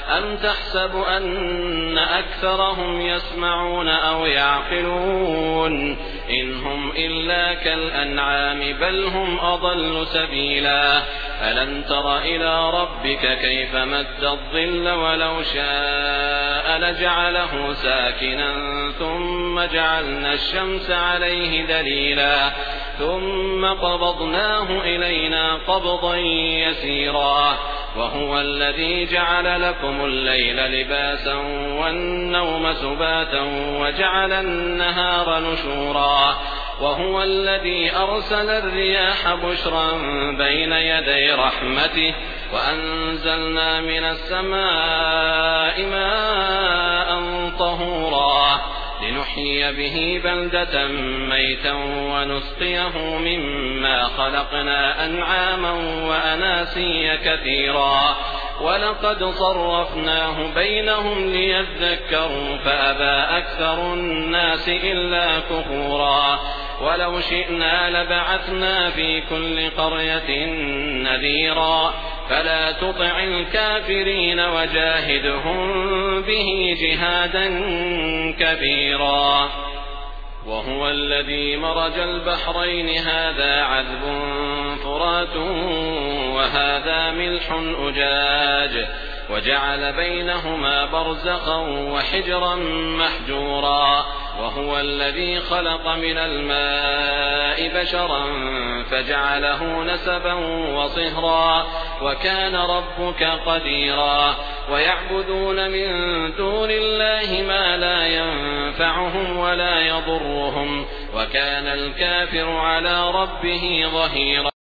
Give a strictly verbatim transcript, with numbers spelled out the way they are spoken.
أم تحسب أن أكثرهم يسمعون أو يعقلون إن هم إلا كالأنعام بل هم أضل سبيلا ألم تر إلى ربك كيف مد الظل ولو شاء لجعله ساكنا ثم جعلنا الشمس عليه دليلا ثم قبضناه إلينا قبضا يسيرا وهو الذي جعل لكم الليل لباسا والنوم سباتا وجعل النهار نشورا وهو الذي أرسل الرياح بشرا بين يدي رحمته وأنزلنا من السماء ماء طهورا لنحيي به بلدة ميتا ونسقيه مما خلقنا أنعاما وأناسيا كثيرا ولقد صرفناه بينهم ليذكروا فأبى أكثر الناس إلا كفورا ولو شئنا لبعثنا في كل قرية نذيرا فلا تطع الكافرين وجاهدهم به جهادا كبيرا وهو الذي مرج البحرين هذا عذب فرات وهذا ملح أجاج وجعل بينهما برزخا وحجرا محجورا وهو الذي خلق من الماء بشرا فجعله نسبا وصهرا وكان ربك قديرا ويعبدون من دون الله ما لا ينفعهم ولا يضرهم وكان الكافر على ربه ظهيرا.